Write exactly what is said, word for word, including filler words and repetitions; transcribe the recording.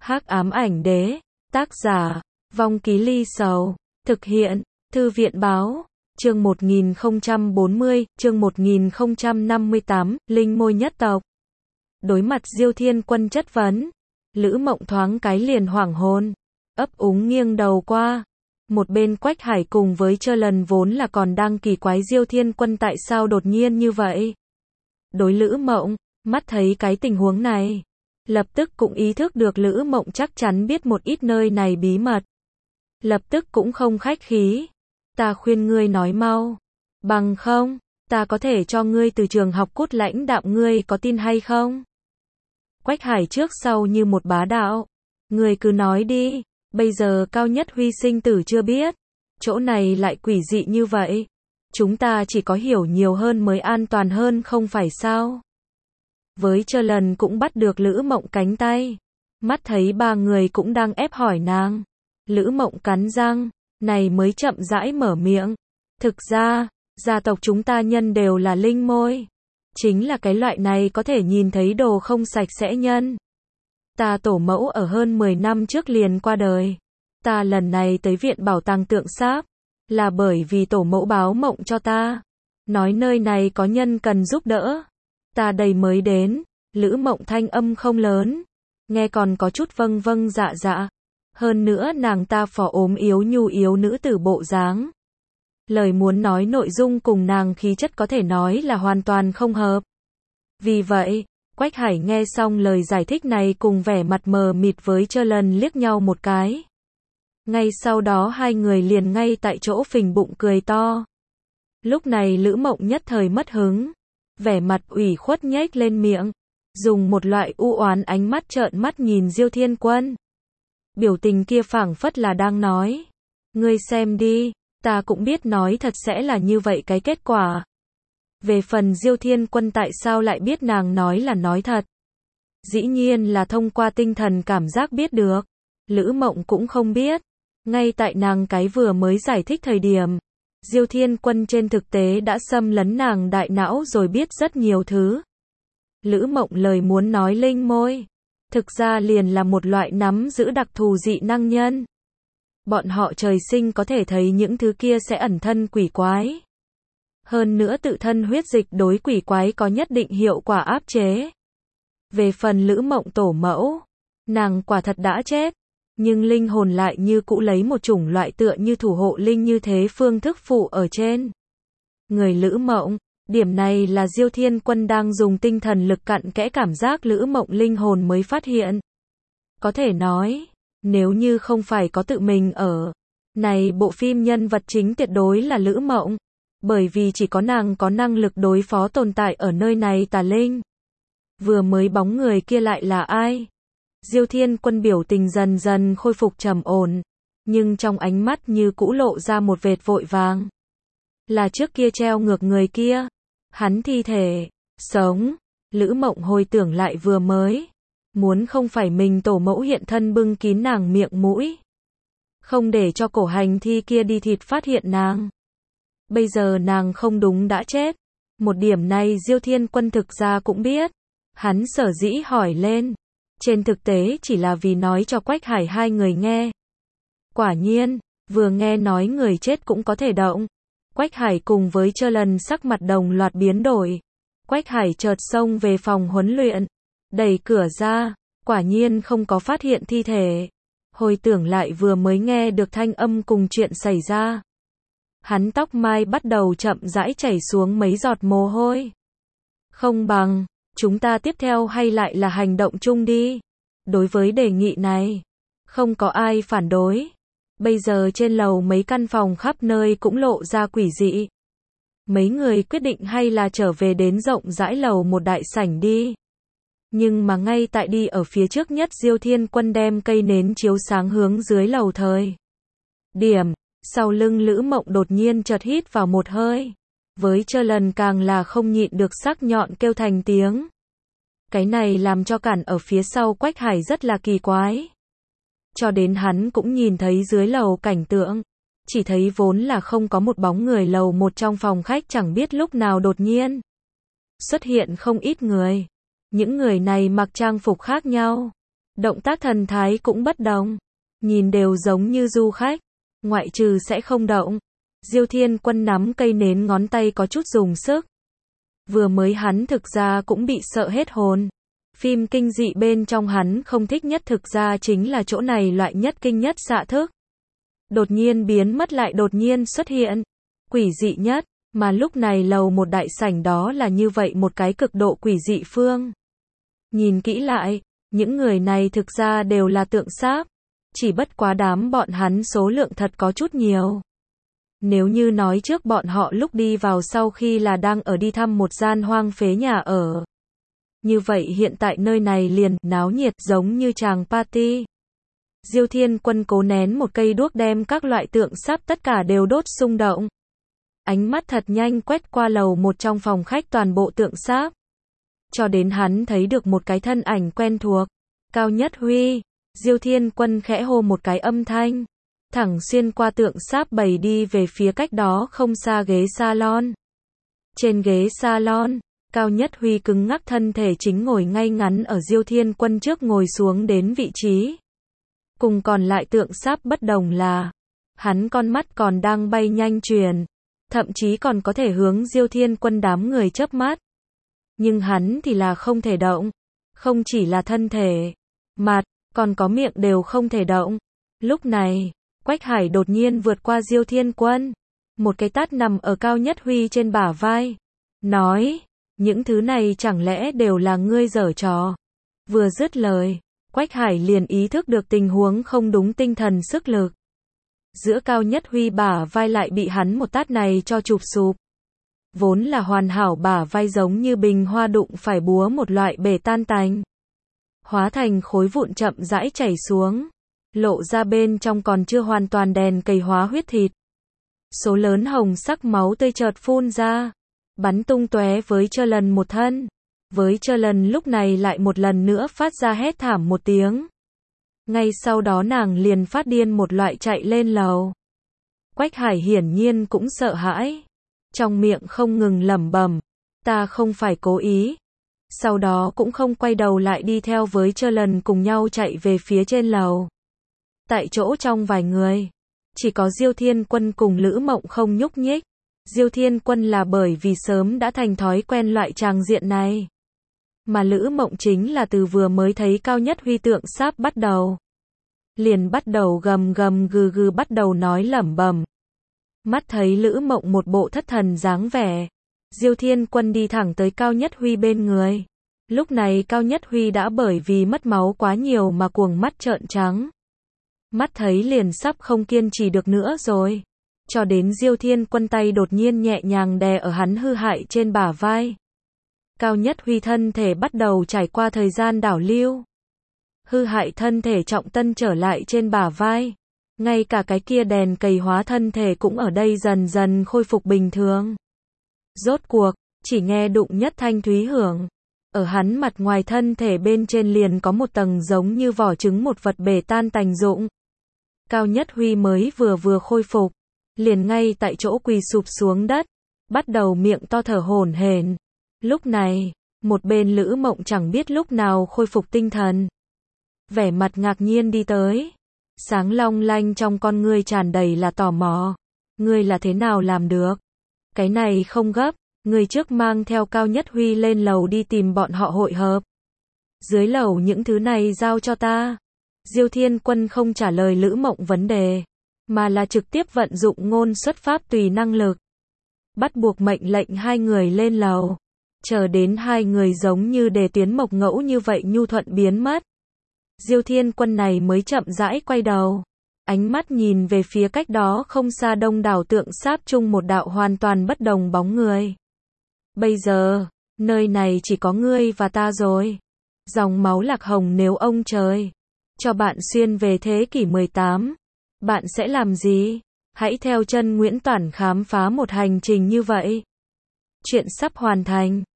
Hắc ám ảnh đế, tác giả, Vong Ký Ly Sầu, thực hiện, Thư viện báo, chương một nghìn không trăm bốn mươi, chương một nghìn không trăm năm mươi tám, Linh Môi nhất tộc. Đối mặt Diêu Thiên Quân chất vấn, Lữ Mộng thoáng cái liền hoảng hồn, ấp úng nghiêng đầu qua. Một bên Quách Hải cùng với Chơ Lần vốn là còn đang kỳ quái Diêu Thiên Quân tại sao đột nhiên như vậy. Đối Lữ Mộng, mắt thấy cái tình huống này, lập tức cũng ý thức được Lữ Mộng chắc chắn biết một ít nơi này bí mật. Lập tức cũng không khách khí. Ta khuyên ngươi nói mau. Bằng không, ta có thể cho ngươi từ trường học cút lãnh đạm, ngươi có tin hay không? Quách Hải trước sau như một bá đạo. Ngươi cứ nói đi, bây giờ Cao Nhất Huy sinh tử chưa biết. Chỗ này lại quỷ dị như vậy. Chúng ta chỉ có hiểu nhiều hơn mới an toàn hơn không phải sao? Với Chơ Lần cũng bắt được Lữ Mộng cánh tay. Mắt thấy ba người cũng đang ép hỏi nàng. Lữ Mộng cắn răng, này mới chậm rãi mở miệng. Thực ra, gia tộc chúng ta nhân đều là linh môi. Chính là cái loại này có thể nhìn thấy đồ không sạch sẽ nhân. Ta tổ mẫu ở hơn mười năm trước liền qua đời. Ta lần này tới viện bảo tàng tượng sáp, là bởi vì tổ mẫu báo mộng cho ta. Nói nơi này có nhân cần giúp đỡ. Ta đây mới đến. Lữ Mộng thanh âm không lớn, nghe còn có chút vâng vâng dạ dạ. Hơn nữa nàng ta phò ốm yếu nhu yếu nữ tử bộ dáng. Lời muốn nói nội dung cùng nàng khí chất có thể nói là hoàn toàn không hợp. Vì vậy, Quách Hải nghe xong lời giải thích này cùng vẻ mặt mờ mịt với Chơ Lần liếc nhau một cái. Ngay sau đó hai người liền ngay tại chỗ phình bụng cười to. Lúc này Lữ Mộng nhất thời mất hứng, vẻ mặt ủy khuất nhếch lên miệng, dùng một loại u oán ánh mắt trợn mắt nhìn Diêu Thiên Quân. Biểu tình kia phảng phất là đang nói, ngươi xem đi, ta cũng biết nói thật sẽ là như vậy cái kết quả. Về phần Diêu Thiên Quân tại sao lại biết nàng nói là nói thật? Dĩ nhiên là thông qua tinh thần cảm giác biết được. Lữ Mộng cũng không biết. Ngay tại nàng cái vừa mới giải thích thời điểm, Diêu Thiên Quân trên thực tế đã xâm lấn nàng đại não rồi biết rất nhiều thứ. Lữ Mộng lời muốn nói linh môi, thực ra liền là một loại nắm giữ đặc thù dị năng nhân. Bọn họ trời sinh có thể thấy những thứ kia sẽ ẩn thân quỷ quái. Hơn nữa tự thân huyết dịch đối quỷ quái có nhất định hiệu quả áp chế. Về phần Lữ Mộng tổ mẫu, nàng quả thật đã chết, nhưng linh hồn lại như cũ lấy một chủng loại tựa như thủ hộ linh như thế phương thức phụ ở trên người Lữ Mộng. Điểm này là Diêu Thiên Quân đang dùng tinh thần lực cặn kẽ cảm giác Lữ Mộng linh hồn mới phát hiện. Có thể nói, nếu như không phải có tự mình ở này bộ phim, nhân vật chính tuyệt đối là Lữ Mộng, bởi vì chỉ có nàng có năng lực đối phó tồn tại ở nơi này tà linh. Vừa mới bóng người kia lại là ai? Diêu Thiên Quân biểu tình dần dần khôi phục trầm ổn, nhưng trong ánh mắt như cũ lộ ra một vệt vội vàng. Là trước kia treo ngược người kia. Hắn thi thể sống. Lữ Mộng hồi tưởng lại vừa mới, muốn không phải mình tổ mẫu hiện thân bưng kín nàng miệng mũi, không để cho cổ hành thi kia đi thịt phát hiện nàng. Bây giờ nàng không đúng đã chết. Một điểm này Diêu Thiên Quân thực ra cũng biết. Hắn sở dĩ hỏi lên, trên thực tế chỉ là vì nói cho Quách Hải hai người nghe. Quả nhiên, vừa nghe nói người chết cũng có thể động. Quách Hải cùng với Chơ Lần sắc mặt đồng loạt biến đổi. Quách Hải chợt xông về phòng huấn luyện, đẩy cửa ra, quả nhiên không có phát hiện thi thể. Hồi tưởng lại vừa mới nghe được thanh âm cùng chuyện xảy ra, hắn tóc mai bắt đầu chậm rãi chảy xuống mấy giọt mồ hôi. Không bằng, chúng ta tiếp theo hay lại là hành động chung đi. Đối với đề nghị này, không có ai phản đối. Bây giờ trên lầu mấy căn phòng khắp nơi cũng lộ ra quỷ dị. Mấy người quyết định hay là trở về đến rộng rãi lầu một đại sảnh đi. Nhưng mà ngay tại đi ở phía trước nhất, Diêu Thiên Quân đem cây nến chiếu sáng hướng dưới lầu thời điểm, sau lưng Lữ Mộng đột nhiên chợt hít vào một hơi. Với Chơ Lần càng là không nhịn được sắc nhọn kêu thành tiếng. Cái này làm cho cản ở phía sau Quách Hải rất là kỳ quái. Cho đến hắn cũng nhìn thấy dưới lầu cảnh tượng, chỉ thấy vốn là không có một bóng người, lầu một trong phòng khách chẳng biết lúc nào đột nhiên xuất hiện không ít người. Những người này mặc trang phục khác nhau, Động tác thần thái cũng bất đồng. Nhìn đều giống như du khách. Ngoại trừ sẽ không động. Diêu Thiên Quân nắm cây nến ngón tay có chút dùng sức. Vừa mới hắn thực ra cũng bị sợ hết hồn. Phim kinh dị bên trong hắn không thích nhất thực ra chính là chỗ này loại nhất kinh nhất xạ thức. Đột nhiên biến mất lại đột nhiên xuất hiện. Quỷ dị nhất, mà lúc này lầu một đại sảnh đó là như vậy một cái cực độ quỷ dị phương. Nhìn kỹ lại, những người này thực ra đều là tượng sáp. Chỉ bất quá đám bọn hắn số lượng thật có chút nhiều. Nếu như nói trước bọn họ lúc đi vào sau khi là đang ở đi thăm một gian hoang phế nhà ở. Như vậy hiện tại nơi này liền náo nhiệt giống như chàng party. Diêu Thiên Quân cố nén một cây đuốc đem các loại tượng sáp tất cả đều đốt xung động. Ánh mắt thật nhanh quét qua lầu một trong phòng khách toàn bộ tượng sáp. Cho đến hắn thấy được một cái thân ảnh quen thuộc. Cao Nhất Huy. Diêu Thiên Quân khẽ hô một cái âm thanh. Thẳng xuyên qua tượng sáp bày đi về phía cách đó không xa ghế salon. Trên ghế salon, Cao Nhất Huy cứng ngắc thân thể chính ngồi ngay ngắn ở Diêu Thiên Quân trước ngồi xuống đến vị trí. Cùng còn lại tượng sáp bất đồng là, hắn con mắt còn đang bay nhanh chuyển, thậm chí còn có thể hướng Diêu Thiên Quân đám người chớp mắt. Nhưng hắn thì là không thể động, không chỉ là thân thể, mặt, còn có miệng đều không thể động. Lúc này, Quách Hải đột nhiên vượt qua Diêu Thiên Quân, một cái tát nằm ở Cao Nhất Huy trên bả vai, nói, những thứ này chẳng lẽ đều là ngươi giở trò. Vừa dứt lời, Quách Hải liền ý thức được tình huống không đúng tinh thần sức lực. Giữa Cao Nhất Huy bả vai lại bị hắn một tát này cho chụp sụp. Vốn là hoàn hảo bả vai giống như bình hoa đụng phải búa một loại bể tan tành. Hóa thành khối vụn chậm rãi chảy xuống. Lộ ra bên trong còn chưa hoàn toàn đèn cầy hóa huyết thịt. Số lớn hồng sắc máu tươi chợt phun ra. Bắn tung tóe với Chơ Lần một thân. Với Chơ Lần lúc này lại một lần nữa phát ra hét thảm một tiếng. Ngay sau đó nàng liền phát điên một loại chạy lên lầu. Quách Hải hiển nhiên cũng sợ hãi. Trong miệng không ngừng lẩm bẩm, ta không phải cố ý. Sau đó cũng không quay đầu lại đi theo với Chơ Lần cùng nhau chạy về phía trên lầu. Tại chỗ trong vài người, chỉ có Diêu Thiên Quân cùng Lữ Mộng không nhúc nhích. Diêu Thiên Quân là bởi vì sớm đã thành thói quen loại tràng diện này. Mà Lữ Mộng chính là từ vừa mới thấy Cao Nhất Huy tượng sáp bắt đầu. Liền bắt đầu gầm gầm gừ gừ bắt đầu nói lẩm bẩm. Mắt thấy Lữ Mộng một bộ thất thần dáng vẻ. Diêu Thiên Quân đi thẳng tới Cao Nhất Huy bên người. Lúc này Cao Nhất Huy đã bởi vì mất máu quá nhiều mà cuồng mắt trợn trắng. Mắt thấy liền sắp không kiên trì được nữa rồi. Cho đến Diêu Thiên Quân tay đột nhiên nhẹ nhàng đè ở hắn hư hại trên bả vai. Cao Nhất Huy thân thể bắt đầu trải qua thời gian đảo lưu. Hư hại thân thể trọng tân trở lại trên bả vai. Ngay cả cái kia đèn cầy hóa thân thể cũng ở đây dần dần khôi phục bình thường. Rốt cuộc, chỉ nghe đụng nhất thanh thúy hưởng. Ở hắn mặt ngoài thân thể bên trên liền có một tầng giống như vỏ trứng một vật bể tan tành rụng. Cao Nhất Huy mới vừa vừa khôi phục. Liền ngay tại chỗ quỳ sụp xuống đất. Bắt đầu miệng to thở hổn hển. Lúc này, một bên Lữ Mộng chẳng biết lúc nào khôi phục tinh thần. Vẻ mặt ngạc nhiên đi tới. Sáng long lanh trong con ngươi tràn đầy là tò mò. Ngươi là thế nào làm được? Cái này không gấp, ngươi trước mang theo Cao Nhất Huy lên lầu đi tìm bọn họ hội hợp. Dưới lầu những thứ này giao cho ta. Diêu Thiên Quân không trả lời Lữ Mộng vấn đề, mà là trực tiếp vận dụng ngôn xuất pháp tùy năng lực. Bắt buộc mệnh lệnh hai người lên lầu. Chờ đến hai người giống như đề tuyến mộc ngẫu như vậy nhu thuận biến mất. Diêu Thiên Quân này mới chậm rãi quay đầu. Ánh mắt nhìn về phía cách đó không xa đông đảo tượng sáp chung một đạo hoàn toàn bất đồng bóng người. Bây giờ, nơi này chỉ có ngươi và ta rồi. Dòng máu lạc hồng nếu ông trời cho bạn xuyên về thế kỷ mười tám, bạn sẽ làm gì? Hãy theo chân Nguyễn Toản khám phá một hành trình như vậy. Chuyện sắp hoàn thành.